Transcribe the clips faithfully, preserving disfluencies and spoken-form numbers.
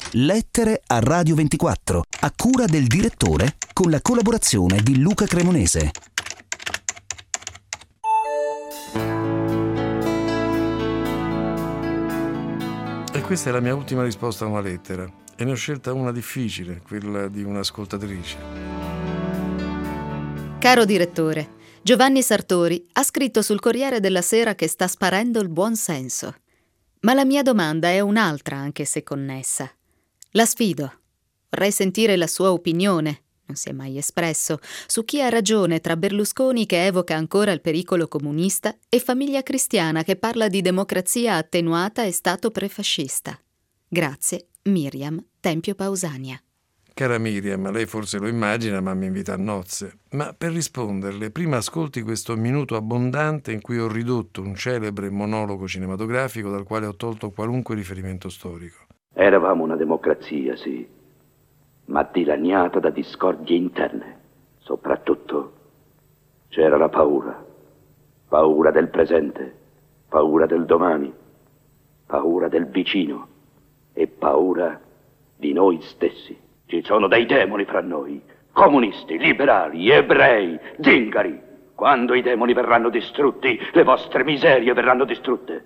Lettere a Radio ventiquattro, a cura del direttore, con la collaborazione di Luca Cremonese. E questa è la mia ultima risposta a una lettera. E ne ho scelta una difficile, quella di un'ascoltatrice. Caro direttore, Giovanni Sartori ha scritto sul Corriere della Sera che sta sparendo il buon senso. Ma la mia domanda è un'altra, anche se connessa. La sfido. Vorrei sentire la sua opinione, non si è mai espresso, su chi ha ragione tra Berlusconi, che evoca ancora il pericolo comunista, e Famiglia Cristiana, che parla di democrazia attenuata e Stato prefascista. Grazie, Miriam, Tempio Pausania. Cara Miriam, lei forse lo immagina, ma mi invita a nozze. Ma per risponderle, prima ascolti questo minuto abbondante in cui ho ridotto un celebre monologo cinematografico dal quale ho tolto qualunque riferimento storico. Eravamo una democrazia, sì, ma dilaniata da discordie interne. Soprattutto c'era la paura. Paura del presente, paura del domani, paura del vicino e paura di noi stessi. Ci sono dei demoni fra noi, comunisti, liberali, ebrei, zingari. Quando i demoni verranno distrutti, le vostre miserie verranno distrutte.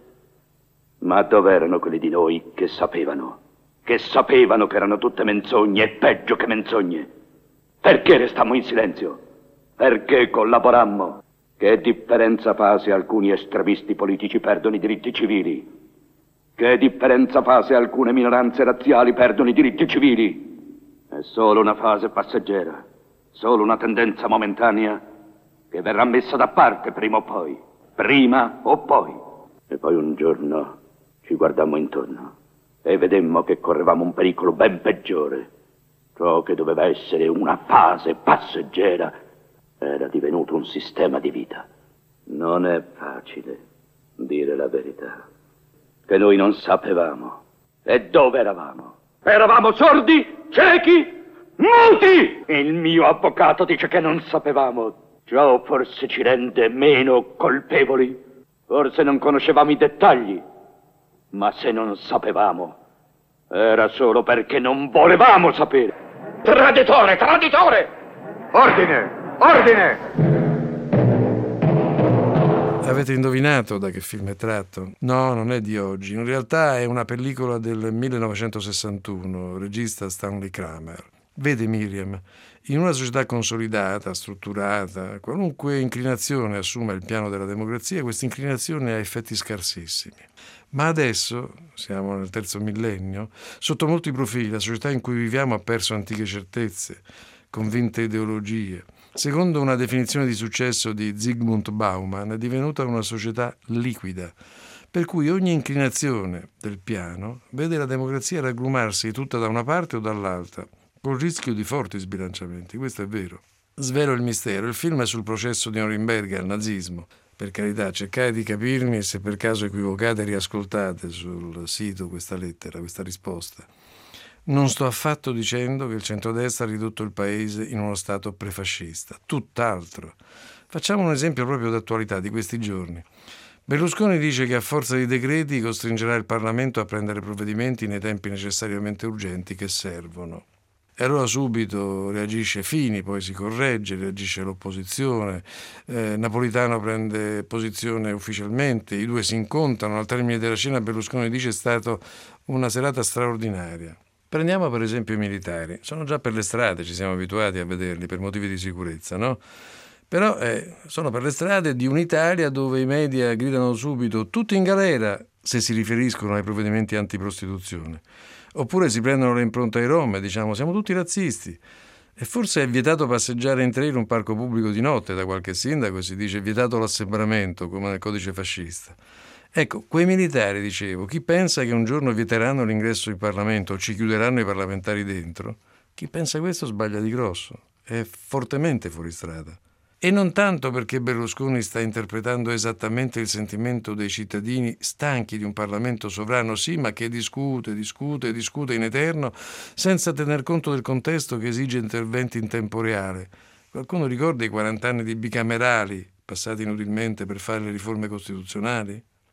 Ma dov'erano quelli di noi che sapevano? Che sapevano che erano tutte menzogne e peggio che menzogne? Perché restammo in silenzio? Perché collaborammo? Che differenza fa se alcuni estremisti politici perdono i diritti civili? Che differenza fa se alcune minoranze razziali perdono i diritti civili? È solo una fase passeggera, solo una tendenza momentanea che verrà messa da parte prima o poi, prima o poi. E poi un giorno ci guardammo intorno e vedemmo che correvamo un pericolo ben peggiore. Ciò che doveva essere una fase passeggera era divenuto un sistema di vita. Non è facile dire la verità, che noi non sapevamo. E dove eravamo? Eravamo sordi, ciechi, muti! Il mio avvocato dice che non sapevamo. Ciò forse ci rende meno colpevoli. Forse non conoscevamo i dettagli. Ma se non sapevamo, era solo perché non volevamo sapere. Traditore, traditore! Ordine, ordine! Avete indovinato da che film è tratto? No, non è di oggi. In realtà è una pellicola del millenovecentosessantuno, regista Stanley Kramer. Vede Miriam, in una società consolidata, strutturata, qualunque inclinazione assume il piano della democrazia, questa inclinazione ha effetti scarsissimi. Ma adesso, siamo nel terzo millennio, sotto molti profili la società in cui viviamo ha perso antiche certezze, convinte ideologie. Secondo una definizione di successo di Zygmunt Bauman, è divenuta una società liquida, per cui ogni inclinazione del piano vede la democrazia raggrumarsi tutta da una parte o dall'altra, col rischio di forti sbilanciamenti. Questo è vero. Svelo il mistero. Il film è sul processo di Norimberga al nazismo. Per carità, cercate di capirmi e se per caso equivocate riascoltate sul sito questa lettera, questa risposta. Non sto affatto dicendo che il centrodestra ha ridotto il paese in uno stato prefascista, tutt'altro. Facciamo un esempio proprio d'attualità di questi giorni. Berlusconi dice che a forza di decreti costringerà il Parlamento a prendere provvedimenti nei tempi necessariamente urgenti che servono. E allora subito reagisce Fini, poi si corregge, reagisce l'opposizione, eh, Napolitano prende posizione ufficialmente, i due si incontrano, al termine della cena Berlusconi dice è stata una serata straordinaria. Prendiamo per esempio i militari, sono già per le strade, ci siamo abituati a vederli per motivi di sicurezza, no? Però eh, sono per le strade di un'Italia dove i media gridano subito tutti in galera se si riferiscono ai provvedimenti antiprostituzione. Oppure si prendono le impronte ai rom e diciamo siamo tutti razzisti. E forse è vietato passeggiare in treno in un parco pubblico di notte da qualche sindaco e si dice vietato l'assembramento come nel codice fascista. Ecco, quei militari, dicevo, chi pensa che un giorno vieteranno l'ingresso in Parlamento o ci chiuderanno i parlamentari dentro, chi pensa questo sbaglia di grosso, è fortemente fuori strada. E non tanto perché Berlusconi sta interpretando esattamente il sentimento dei cittadini stanchi di un Parlamento sovrano, sì, ma che discute, discute, discute in eterno, senza tener conto del contesto che esige interventi in tempo reale. Qualcuno ricorda i quaranta anni di bicamerali passati inutilmente per fare le riforme costituzionali?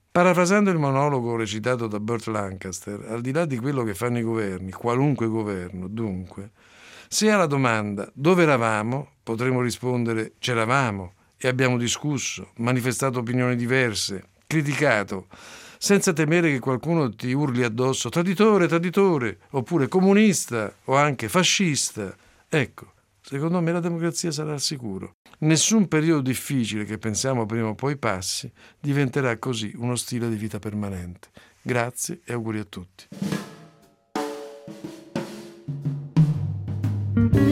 Parafrasando il monologo recitato da Burt Lancaster, al di là di quello che fanno i governi, qualunque governo, dunque, se alla domanda dove eravamo, potremo rispondere c'eravamo e abbiamo discusso, manifestato opinioni diverse, criticato, senza temere che qualcuno ti urli addosso traditore, traditore, oppure comunista o anche fascista. Ecco, secondo me la democrazia sarà al sicuro. Nessun periodo difficile che pensiamo prima o poi passi diventerà così uno stile di vita permanente. Grazie e auguri a tutti.